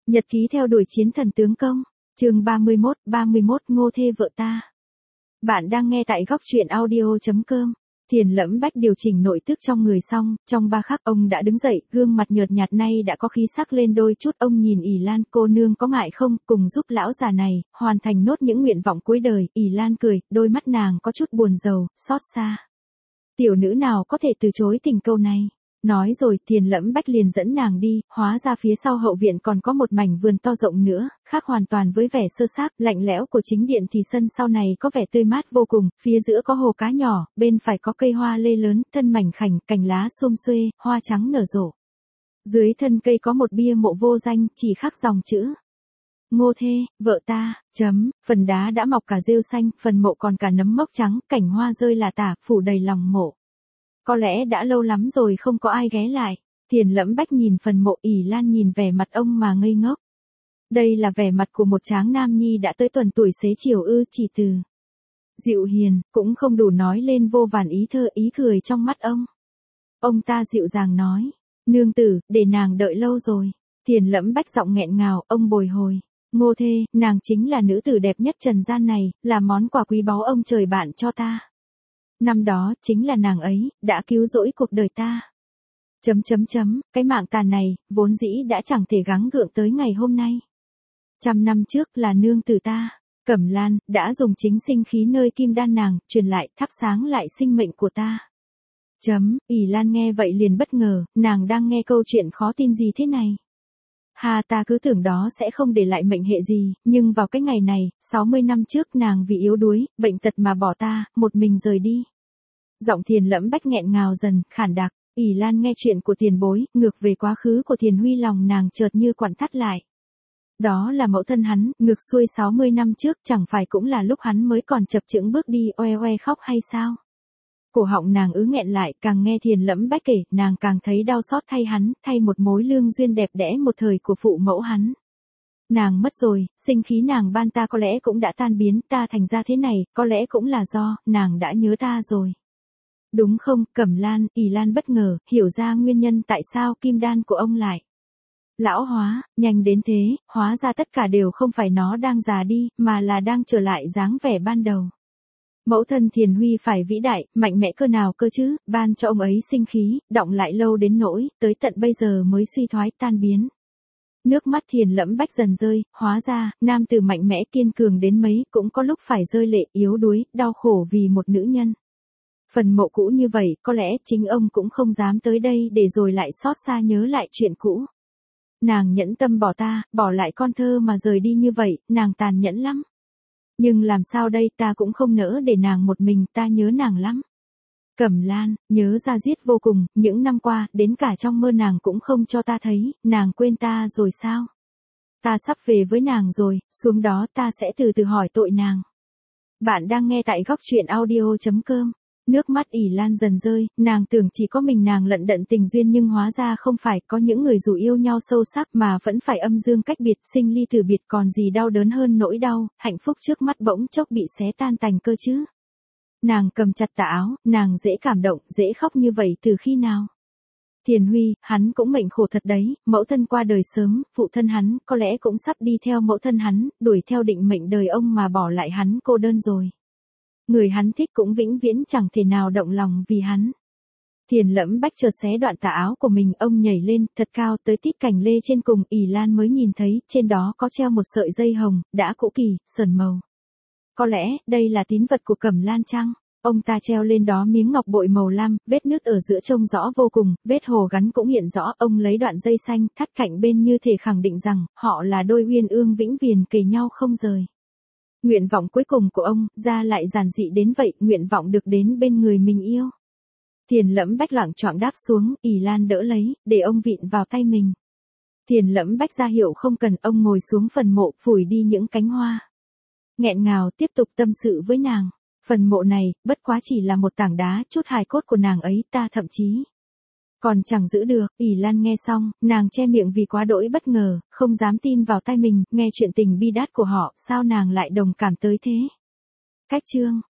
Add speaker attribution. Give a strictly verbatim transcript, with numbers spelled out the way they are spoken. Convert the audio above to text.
Speaker 1: Nhật ký theo đuổi chiến thần tướng công, chương ba mươi mốt, ba mươi mốt Ngô thê vợ ta. Bạn đang nghe tại góc truyện audio.com. Thiền Lẫm Bách điều chỉnh nội tức trong người xong, trong ba khắc ông đã đứng dậy, gương mặt nhợt nhạt nay đã có khí sắc lên đôi chút. Ông nhìn ỷ Lan, cô nương có ngại không, cùng giúp lão già này hoàn thành nốt những nguyện vọng cuối đời. ỷ Lan cười, đôi mắt nàng có chút buồn rầu, xót xa. Tiểu nữ nào có thể từ chối tình câu này. Nói rồi, Thiền Lẫm Bách liền dẫn nàng đi, hóa ra phía sau hậu viện còn có một mảnh vườn to rộng nữa, khác hoàn toàn với vẻ sơ xác, lạnh lẽo của chính điện thì sân sau này có vẻ tươi mát vô cùng, phía giữa có hồ cá nhỏ, bên phải có cây hoa lê lớn, thân mảnh khảnh, cành lá xum xuê, hoa trắng nở rộ. Dưới thân cây có một bia mộ vô danh, chỉ khắc dòng chữ. Ngô thê, vợ ta, chấm, phần đá đã mọc cả rêu xanh, phần mộ còn cả nấm mốc trắng, cảnh hoa rơi là tả, phủ đầy lòng mộ. Có lẽ đã lâu lắm rồi không có ai ghé lại. Thiền Lẫm Bách nhìn phần mộ, ỷ Lan nhìn vẻ mặt ông mà ngây ngốc. Đây là vẻ mặt của một tráng nam nhi đã tới tuần tuổi xế chiều ư, chỉ từ dịu hiền, cũng không đủ nói lên vô vàn ý thơ ý cười trong mắt ông. Ông ta dịu dàng nói, nương tử, để nàng đợi lâu rồi. Thiền Lẫm Bách giọng nghẹn ngào, ông bồi hồi. Ngô thê, nàng chính là nữ tử đẹp nhất trần gian này, là món quà quý báu ông trời bạn cho ta. Năm đó, chính là nàng ấy, đã cứu rỗi cuộc đời ta. Chấm chấm chấm, cái mạng tàn này, vốn dĩ đã chẳng thể gắng gượng tới ngày hôm nay. Trăm năm trước là nương tử ta, Cẩm Lan, đã dùng chính sinh khí nơi kim đan nàng, truyền lại, thắp sáng lại sinh mệnh của ta. Chấm, ỷ Lan nghe vậy liền bất ngờ, nàng đang nghe câu chuyện khó tin gì thế này. Hà ta cứ tưởng đó sẽ không để lại mệnh hệ gì, nhưng vào cái ngày này, sáu mươi năm trước nàng vì yếu đuối, bệnh tật mà bỏ ta, một mình rời đi. Giọng Thiền Lẫm Bách nghẹn ngào dần, khản đặc, ỷ Lan nghe chuyện của tiền bối, ngược về quá khứ của Thiền Huy lòng nàng chợt như quặn thắt lại. Đó là mẫu thân hắn, ngược xuôi sáu mươi năm trước, chẳng phải cũng là lúc hắn mới còn chập chững bước đi oe oe khóc hay sao? Cổ họng nàng ứ nghẹn lại, càng nghe Thiền Lẫm Bách kể, nàng càng thấy đau xót thay hắn, thay một mối lương duyên đẹp đẽ một thời của phụ mẫu hắn. Nàng mất rồi, sinh khí nàng ban ta có lẽ cũng đã tan biến, ta thành ra thế này, có lẽ cũng là do, nàng đã nhớ ta rồi. Đúng không, Cẩm Lan, ỷ Lan bất ngờ, hiểu ra nguyên nhân tại sao kim đan của ông lại lão hóa, nhanh đến thế, hóa ra tất cả đều không phải nó đang già đi, mà là đang trở lại dáng vẻ ban đầu. Mẫu thân Thiền Huy phải vĩ đại, mạnh mẽ cơ nào cơ chứ, ban cho ông ấy sinh khí, đọng lại lâu đến nỗi, tới tận bây giờ mới suy thoái tan biến. Nước mắt Thiền Lẫm Bách dần rơi, hóa ra, nam tử mạnh mẽ kiên cường đến mấy, cũng có lúc phải rơi lệ, yếu đuối, đau khổ vì một nữ nhân. Phần mộ cũ như vậy, có lẽ chính ông cũng không dám tới đây để rồi lại xót xa nhớ lại chuyện cũ. Nàng nhẫn tâm bỏ ta, bỏ lại con thơ mà rời đi như vậy, nàng tàn nhẫn lắm. Nhưng làm sao đây, ta cũng không nỡ để nàng một mình, ta nhớ nàng lắm. Cẩm Lan, nhớ ra giết vô cùng, những năm qua, đến cả trong mơ nàng cũng không cho ta thấy, nàng quên ta rồi sao? Ta sắp về với nàng rồi, xuống đó ta sẽ từ từ hỏi tội nàng. Bạn đang nghe tại góc truyện audio.com. Nước mắt ỷ Lan dần rơi, nàng tưởng chỉ có mình nàng lận đận tình duyên nhưng hóa ra không phải, có những người dù yêu nhau sâu sắc mà vẫn phải âm dương cách biệt, sinh ly tử biệt, còn gì đau đớn hơn nỗi đau, hạnh phúc trước mắt bỗng chốc bị xé tan tành cơ chứ. Nàng cầm chặt tà áo, nàng dễ cảm động, dễ khóc như vậy từ khi nào? Thiền Huy, hắn cũng mệnh khổ thật đấy, mẫu thân qua đời sớm, phụ thân hắn, có lẽ cũng sắp đi theo mẫu thân hắn, đuổi theo định mệnh đời ông mà bỏ lại hắn cô đơn rồi. Người hắn thích cũng vĩnh viễn chẳng thể nào động lòng vì hắn. Thiền Lẫm Bách chợt xé đoạn tà áo của mình, ông nhảy lên, thật cao tới tít cành lê trên cùng, ỷ Lan mới nhìn thấy, trên đó có treo một sợi dây hồng, đã cũ kỳ, sờn màu. Có lẽ, đây là tín vật của Cẩm Lan chăng? Ông ta treo lên đó miếng ngọc bội màu lam, vết nứt ở giữa trông rõ vô cùng, vết hồ gắn cũng hiện rõ, ông lấy đoạn dây xanh, thắt cạnh bên như thể khẳng định rằng, họ là đôi uyên ương vĩnh viền kề nhau không rời. Nguyện vọng cuối cùng của ông, ra lại giản dị đến vậy, nguyện vọng được đến bên người mình yêu. Thiền Lẫm Bách loạng choạng đáp xuống, ỷ Lan đỡ lấy, để ông vịn vào tay mình. Thiền Lẫm Bách ra hiệu không cần, ông ngồi xuống phần mộ, phủi đi những cánh hoa. Nghẹn ngào tiếp tục tâm sự với nàng. Phần mộ này, bất quá chỉ là một tảng đá, chút hài cốt của nàng ấy, ta thậm chí còn chẳng giữ được. ỷ Lan nghe xong, nàng che miệng vì quá đỗi bất ngờ, không dám tin vào tai mình, nghe chuyện tình bi đát của họ, sao nàng lại đồng cảm tới thế. Cách chương